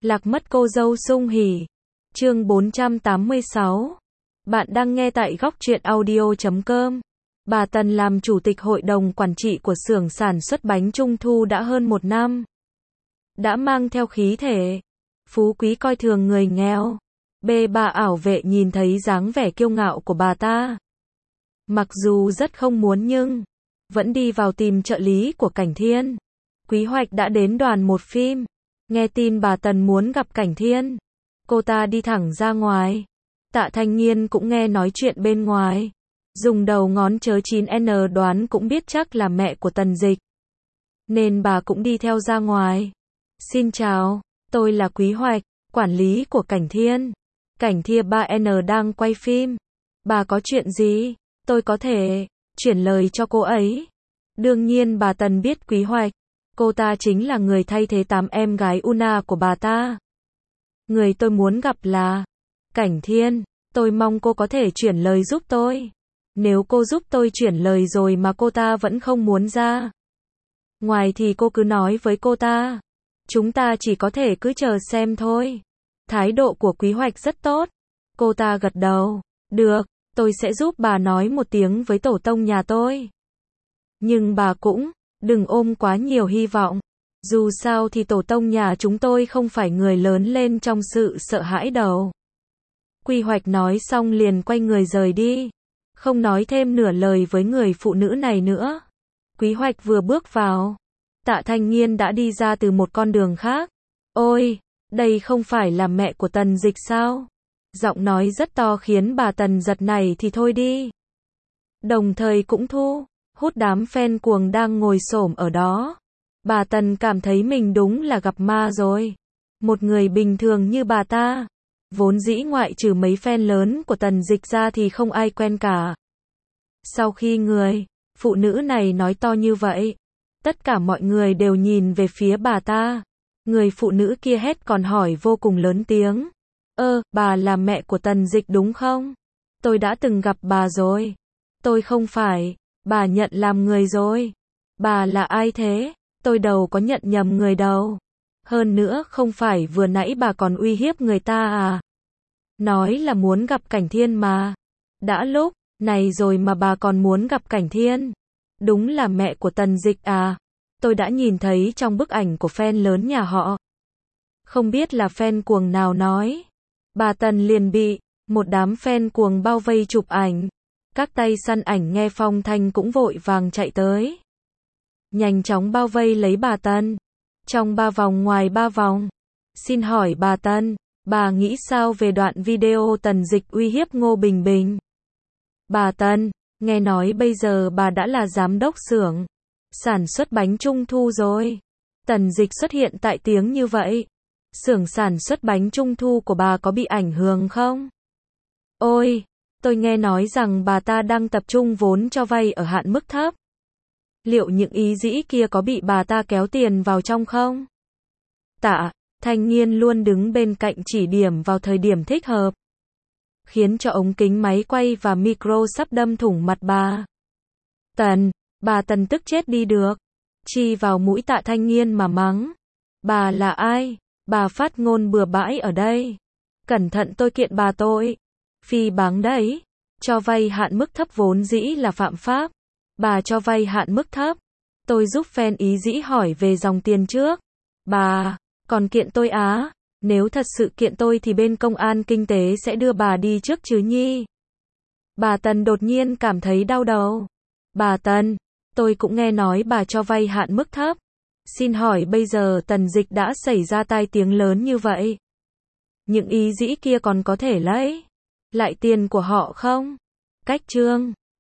Lạc mất cô dâu sung hỉ. Chương 486. Bạn đang nghe tại góc truyện audio.com. Bà Tần làm chủ tịch hội đồng quản trị của xưởng sản xuất bánh trung thu đã hơn 1 năm. Đã mang theo khí thể phú quý coi thường người nghèo. Bà ảo vệ nhìn thấy dáng vẻ kiêu ngạo của bà ta. Mặc dù rất không muốn nhưng vẫn đi vào tìm trợ lý của Cảnh Thiên. Quý Hoạch đã đến đoàn một phim. Nghe tin bà Tần muốn gặp Cảnh Thiên, cô ta đi thẳng ra ngoài. Tạ Thanh Nghiên cũng nghe nói chuyện bên ngoài. Dùng đầu ngón chớ 9N đoán cũng biết chắc là mẹ của Tần Dịch. Nên bà cũng đi theo ra ngoài. Xin chào, tôi là Quý Hoạch, quản lý của Cảnh Thiên. Cảnh Thiên 3N đang quay phim. Bà có chuyện gì? Tôi có thể chuyển lời cho cô ấy. Đương nhiên bà Tần biết Quý Hoạch. Cô ta chính là người thay thế 8 em gái Una của bà ta. Người tôi muốn gặp là Cảnh Thiên. Tôi mong cô có thể chuyển lời giúp tôi. Nếu cô giúp tôi chuyển lời rồi mà cô ta vẫn không muốn ra ngoài thì cô cứ nói với cô ta. Chúng ta chỉ có thể cứ chờ xem thôi. Thái độ của Quý Hoạch rất tốt. Cô ta gật đầu. Được, tôi sẽ giúp bà nói một tiếng với tổ tông nhà tôi. Nhưng bà cũng đừng ôm quá nhiều hy vọng. Dù sao thì tổ tông nhà chúng tôi không phải người lớn lên trong sự sợ hãi đâu. Quý Hoạch nói xong liền quay người rời đi. Không nói thêm nửa lời với người phụ nữ này nữa. Quý Hoạch vừa bước vào, Tạ Thanh Nghiên đã đi ra từ một con đường khác. Ôi, đây không phải là mẹ của Tần Dịch sao? Giọng nói rất to khiến bà Tần giật này thì thôi đi. Đồng thời cũng hút đám fan cuồng đang ngồi xổm ở đó. Bà Tần cảm thấy mình đúng là gặp ma rồi. Một người bình thường như bà ta, vốn dĩ ngoại trừ mấy fan lớn của Tần Dịch ra thì không ai quen cả. Sau khi người phụ nữ này nói to như vậy, tất cả mọi người đều nhìn về phía bà ta. Người phụ nữ kia hét còn hỏi vô cùng lớn tiếng. Bà là mẹ của Tần Dịch đúng không? Tôi đã từng gặp bà rồi. Tôi không phải. Bà nhận làm người rồi. Bà là ai thế? Tôi đâu có nhận nhầm người đâu. Hơn nữa không phải vừa nãy bà còn uy hiếp người ta à? Nói là muốn gặp Cảnh Thiên mà. Đã lúc này rồi mà bà còn muốn gặp Cảnh Thiên. Đúng là mẹ của Tần Dịch à? Tôi đã nhìn thấy trong bức ảnh của fan lớn nhà họ. Không biết là fan cuồng nào nói. Bà Tần liền bị một đám fan cuồng bao vây chụp ảnh. Các tay săn ảnh nghe phong thanh cũng vội vàng chạy tới. Nhanh chóng bao vây lấy bà Tần. Trong 3 vòng ngoài 3 vòng. Xin hỏi bà Tần, bà nghĩ sao về đoạn video Tần Dịch uy hiếp Ngô Bình Bình? Bà Tần, nghe nói bây giờ bà đã là giám đốc xưởng sản xuất bánh trung thu rồi. Tần Dịch xuất hiện tại tiếng như vậy. Xưởng sản xuất bánh trung thu của bà có bị ảnh hưởng không? Ôi, tôi nghe nói rằng bà ta đang tập trung vốn cho vay ở hạn mức thấp. Liệu những ý dĩ kia có bị bà ta kéo tiền vào trong không? Tạ Thanh Nghiên luôn đứng bên cạnh chỉ điểm vào thời điểm thích hợp, khiến cho ống kính máy quay và micro sắp đâm thủng mặt bà Tần tức chết đi được. Chi vào mũi Tạ Thanh Nghiên mà mắng. Bà là ai? Bà phát ngôn bừa bãi ở đây. Cẩn thận tôi kiện bà tội phỉ báng đấy. Cho vay hạn mức thấp vốn dĩ là phạm pháp. Bà cho vay hạn mức thấp. Tôi giúp fan ý dĩ hỏi về dòng tiền trước. Bà còn kiện tôi á? Nếu thật sự kiện tôi thì bên công an kinh tế sẽ đưa bà đi trước chứ nhi. Bà Tần đột nhiên cảm thấy đau đầu. Bà Tần, tôi cũng nghe nói bà cho vay hạn mức thấp. Xin hỏi bây giờ Tần Dịch đã xảy ra tai tiếng lớn như vậy. Những ý dĩ kia còn có thể lấy lại tiền của họ không? Cách chương